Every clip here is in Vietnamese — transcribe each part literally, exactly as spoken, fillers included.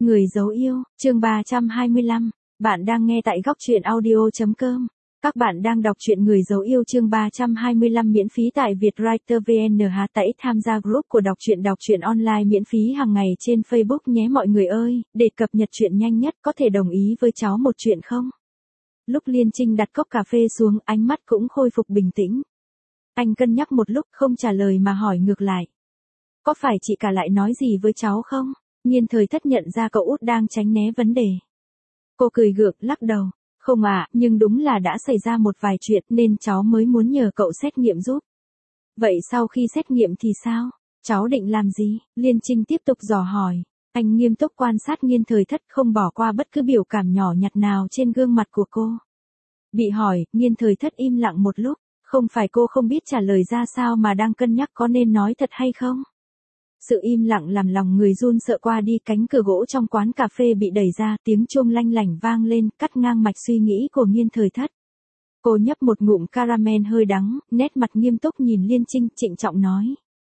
Người dấu yêu, chương ba trăm hai mươi lăm. Bạn đang nghe tại góc truyện audio chấm com. Các bạn đang đọc truyện Người dấu yêu chương ba trăm hai mươi lăm miễn phí tại Vietwriter vê en. Há tãy tham gia group của đọc truyện đọc truyện online miễn phí hàng ngày trên Facebook nhé mọi người ơi, để cập nhật truyện nhanh nhất có thể đồng ý với cháu một chuyện không? Lúc Liên Trinh đặt cốc cà phê xuống, ánh mắt cũng khôi phục bình tĩnh. Anh cân nhắc một lúc không trả lời mà hỏi ngược lại. Có phải chị cả lại nói gì với cháu không? Nhiên Thời Thất nhận ra cậu út đang tránh né vấn đề. Cô cười gượng lắc đầu. Không à, nhưng đúng là đã xảy ra một vài chuyện nên cháu mới muốn nhờ cậu xét nghiệm giúp. Vậy sau khi xét nghiệm thì sao? Cháu định làm gì? Liên Trinh tiếp tục dò hỏi. Anh nghiêm túc quan sát Nhiên Thời Thất không bỏ qua bất cứ biểu cảm nhỏ nhặt nào trên gương mặt của cô. Bị hỏi, Nhiên Thời Thất im lặng một lúc. Không phải cô không biết trả lời ra sao mà đang cân nhắc có nên nói thật hay không? Sự im lặng làm lòng người run sợ qua đi, cánh cửa gỗ trong quán cà phê bị đẩy ra, tiếng chuông lanh lảnh vang lên, cắt ngang mạch suy nghĩ của Nhiên Thời Thất. Cô nhấp một ngụm caramel hơi đắng, nét mặt nghiêm túc nhìn Liên Trinh, trịnh trọng nói.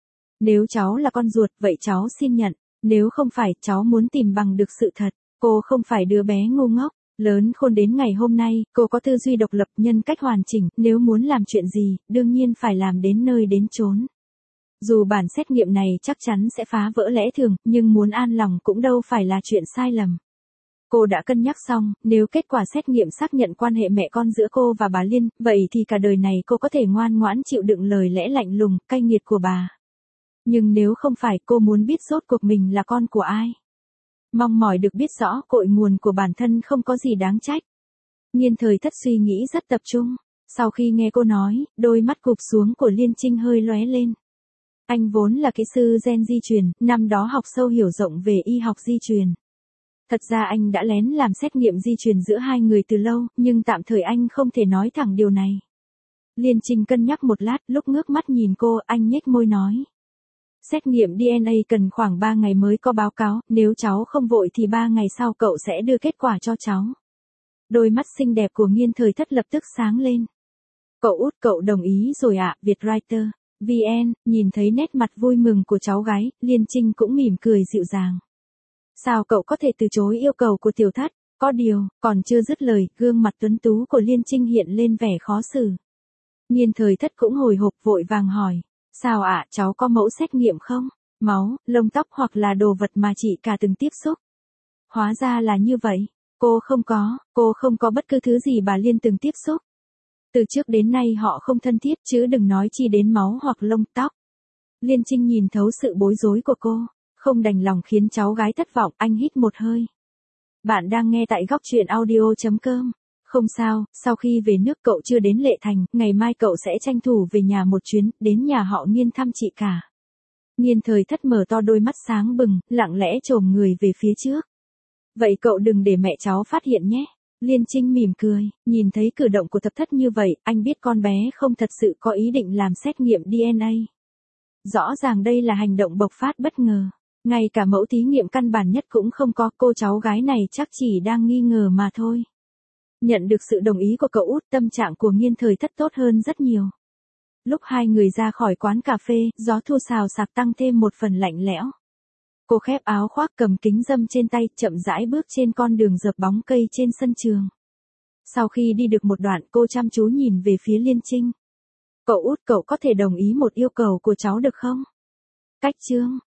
Nếu cháu là con ruột, vậy cháu xin nhận, nếu không phải, cháu muốn tìm bằng được sự thật. Cô không phải đứa bé ngu ngốc, lớn khôn đến ngày hôm nay, cô có tư duy độc lập, nhân cách hoàn chỉnh, nếu muốn làm chuyện gì, đương nhiên phải làm đến nơi đến chốn. Dù bản xét nghiệm này chắc chắn sẽ phá vỡ lẽ thường, nhưng muốn an lòng cũng đâu phải là chuyện sai lầm. Cô đã cân nhắc xong, nếu kết quả xét nghiệm xác nhận quan hệ mẹ con giữa cô và bà Liên, vậy thì cả đời này cô có thể ngoan ngoãn chịu đựng lời lẽ lạnh lùng, cay nghiệt của bà. Nhưng nếu không phải, cô muốn biết rốt cuộc mình là con của ai. Mong mỏi được biết rõ cội nguồn của bản thân không có gì đáng trách. Nhiên Thời Thất suy nghĩ rất tập trung. Sau khi nghe cô nói, đôi mắt cụp xuống của Liên Trinh hơi lóe lên. Anh vốn là kỹ sư gen di truyền, năm đó học sâu hiểu rộng về y học di truyền. Thật ra anh đã lén làm xét nghiệm di truyền giữa hai người từ lâu, nhưng tạm thời anh không thể nói thẳng điều này. Liên Trinh cân nhắc một lát, lúc ngước mắt nhìn cô, anh nhếch môi nói. Xét nghiệm đê en a cần khoảng ba ngày mới có báo cáo, nếu cháu không vội thì ba ngày sau cậu sẽ đưa kết quả cho cháu. Đôi mắt xinh đẹp của Nhiên Thời Thất lập tức sáng lên. Cậu út, cậu đồng ý rồi ạ, Vietwriter vê en, nhìn thấy nét mặt vui mừng của cháu gái, Liên Trinh cũng mỉm cười dịu dàng. Sao cậu có thể từ chối yêu cầu của tiểu thất? Có điều, còn chưa dứt lời, gương mặt tuấn tú của Liên Trinh hiện lên vẻ khó xử. Nhiên Thời Thất cũng hồi hộp vội vàng hỏi. Sao ạ, cháu có mẫu xét nghiệm không? Máu, lông tóc hoặc là đồ vật mà chị cả từng tiếp xúc? Hóa ra là như vậy. Cô không có, cô không có bất cứ thứ gì bà Liên từng tiếp xúc. Từ trước đến nay họ không thân thiết chứ đừng nói chi đến máu hoặc lông tóc. Liên Trinh nhìn thấu sự bối rối của cô, không đành lòng khiến cháu gái thất vọng, anh hít một hơi. Bạn đang nghe tại góc truyện audio chấm com. Không sao, sau khi về nước cậu chưa đến Lệ Thành, ngày mai cậu sẽ tranh thủ về nhà một chuyến, đến nhà họ Nhiên thăm chị cả. Nhiên Thời Thất mở to đôi mắt sáng bừng, lặng lẽ chồm người về phía trước. Vậy cậu đừng để mẹ cháu phát hiện nhé. Liên Trinh mỉm cười, nhìn thấy cử động của Thập Thất như vậy, anh biết con bé không thật sự có ý định làm xét nghiệm đê en a. Rõ ràng đây là hành động bộc phát bất ngờ. Ngay cả mẫu thí nghiệm căn bản nhất cũng không có, cô cháu gái này chắc chỉ đang nghi ngờ mà thôi. Nhận được sự đồng ý của cậu út, tâm trạng của Nhiên Thời Thất tốt hơn rất nhiều. Lúc hai người ra khỏi quán cà phê, gió thu xào xạc tăng thêm một phần lạnh lẽo. Cô khép áo khoác cầm kính râm trên tay, chậm rãi bước trên con đường dợp bóng cây trên sân trường. Sau khi đi được một đoạn, cô chăm chú nhìn về phía Liên Trinh. Cậu út, cậu có thể đồng ý một yêu cầu của cháu được không? Cách chương.